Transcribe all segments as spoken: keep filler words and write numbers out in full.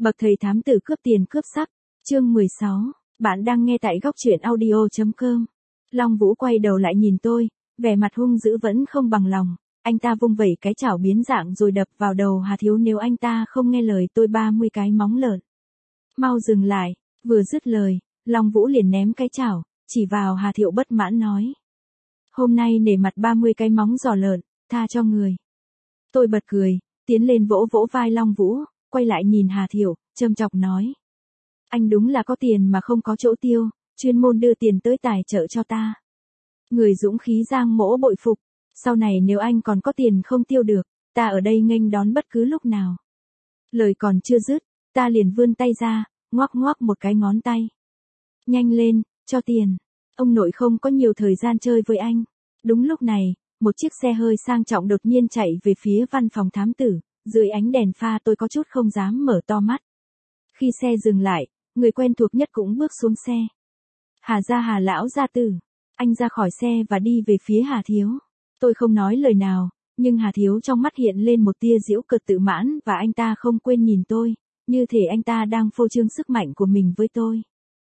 Bậc thầy thám tử cướp tiền cướp sắc, chương mười sáu, bạn đang nghe tại góc truyện audio chấm com. Long Vũ quay đầu lại nhìn tôi, vẻ mặt hung dữ vẫn không bằng lòng, anh ta vung vẩy cái chảo biến dạng rồi đập vào đầu Hà Thiếu nếu anh ta không nghe lời tôi ba mươi cái móng lợn. Mau dừng lại, vừa dứt lời, Long Vũ liền ném cái chảo, chỉ vào Hà Thiệu bất mãn nói. Hôm nay nể mặt ba mươi cái móng giò lợn, tha cho người. Tôi bật cười, tiến lên vỗ vỗ vai Long Vũ, quay lại nhìn Hà Thiệu, châm chọc nói. Anh đúng là có tiền mà không có chỗ tiêu, chuyên môn đưa tiền tới tài trợ cho ta. Người dũng khí Giang Mỗ bội phục, sau này nếu anh còn có tiền không tiêu được, ta ở đây nghênh đón bất cứ lúc nào. Lời còn chưa dứt, ta liền vươn tay ra, ngoắc ngoắc một cái ngón tay. Nhanh lên, cho tiền. Ông nội không có nhiều thời gian chơi với anh. Đúng lúc này, một chiếc xe hơi sang trọng đột nhiên chạy về phía văn phòng thám tử, dưới ánh đèn pha tôi có chút không dám mở to mắt. Khi xe dừng lại, người quen thuộc nhất cũng bước xuống xe. Hà gia Hà lão gia tử. Anh ra khỏi xe và đi về phía Hà Thiếu. Tôi không nói lời nào, nhưng Hà Thiếu trong mắt hiện lên một tia giễu cợt tự mãn và anh ta không quên nhìn tôi, như thể anh ta đang phô trương sức mạnh của mình với tôi.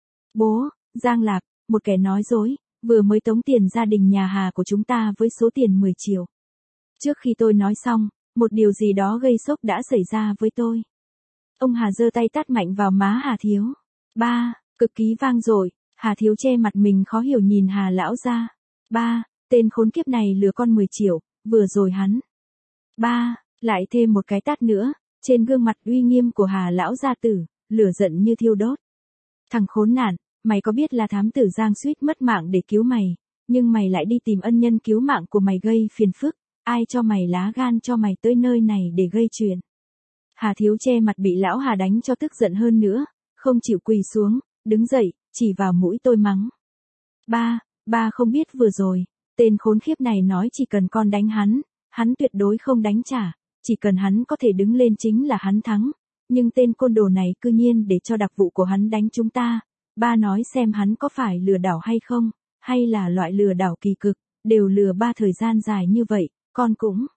Bố, Giang Lạc, một kẻ nói dối, vừa mới tống tiền gia đình nhà Hà của chúng ta với số tiền mười triệu. Trước khi tôi nói xong, một điều gì đó gây sốc đã xảy ra với tôi. Ông Hà giơ tay tát mạnh vào má Hà Thiếu. Ba, cực kỳ vang dội. Hà Thiếu che mặt mình khó hiểu nhìn Hà lão gia. Ba, tên khốn kiếp này lừa con mười triệu, vừa rồi hắn. Ba, lại thêm một cái tát nữa, trên gương mặt uy nghiêm của Hà lão gia tử, lửa giận như thiêu đốt. Thằng khốn nạn, mày có biết là thám tử Giang suýt mất mạng để cứu mày, nhưng mày lại đi tìm ân nhân cứu mạng của mày gây phiền phức, ai cho mày lá gan cho mày tới nơi này để gây chuyện. Hà Thiếu che mặt bị lão Hà đánh cho tức giận hơn nữa, không chịu quỳ xuống, đứng dậy, chỉ vào mũi tôi mắng. Ba, ba không biết vừa rồi, tên khốn khiếp này nói chỉ cần con đánh hắn, hắn tuyệt đối không đánh trả, chỉ cần hắn có thể đứng lên chính là hắn thắng, nhưng tên côn đồ này cư nhiên để cho đặc vụ của hắn đánh chúng ta, ba nói xem hắn có phải lừa đảo hay không, hay là loại lừa đảo kỳ cực, đều lừa ba thời gian dài như vậy, con cũng.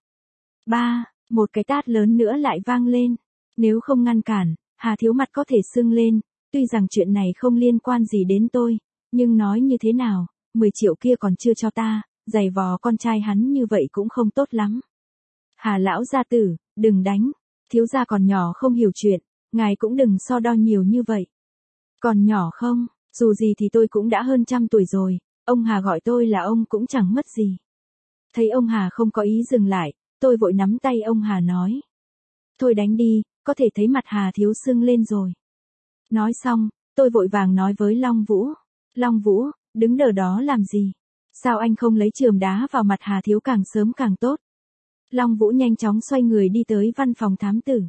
Ba, một cái tát lớn nữa lại vang lên, nếu không ngăn cản, Hà Thiếu mặt có thể sưng lên. Tuy rằng chuyện này không liên quan gì đến tôi, nhưng nói như thế nào, mười triệu kia còn chưa cho ta, giày vò con trai hắn như vậy cũng không tốt lắm. Hà lão gia tử, đừng đánh, thiếu gia còn nhỏ không hiểu chuyện, ngài cũng đừng so đo nhiều như vậy. Còn nhỏ không, dù gì thì tôi cũng đã hơn trăm tuổi rồi, ông Hà gọi tôi là ông cũng chẳng mất gì. Thấy ông Hà không có ý dừng lại, tôi vội nắm tay ông Hà nói. Thôi đánh đi, có thể thấy mặt Hà Thiếu sưng lên rồi. Nói xong, tôi vội vàng nói với Long Vũ. Long Vũ, đứng đờ đó làm gì? Sao anh không lấy chườm đá vào mặt Hà Thiếu càng sớm càng tốt? Long Vũ nhanh chóng xoay người đi tới văn phòng thám tử.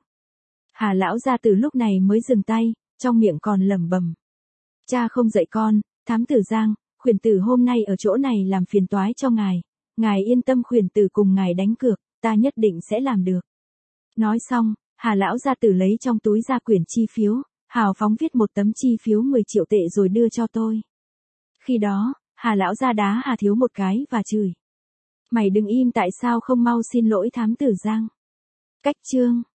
Hà lão gia tử lúc này mới dừng tay, trong miệng còn lẩm bẩm. Cha không dạy con, thám tử Giang, khuyển tử hôm nay ở chỗ này làm phiền toái cho ngài. Ngài yên tâm khuyển tử cùng ngài đánh cược, ta nhất định sẽ làm được. Nói xong, Hà lão gia tử lấy trong túi ra quyển chi phiếu. Hào phóng viết một tấm chi phiếu mười triệu tệ rồi đưa cho tôi. Khi đó, Hà lão gia đá Hà Thiếu một cái và chửi. Mày đừng im tại sao không mau xin lỗi thám tử Giang. Cách chương.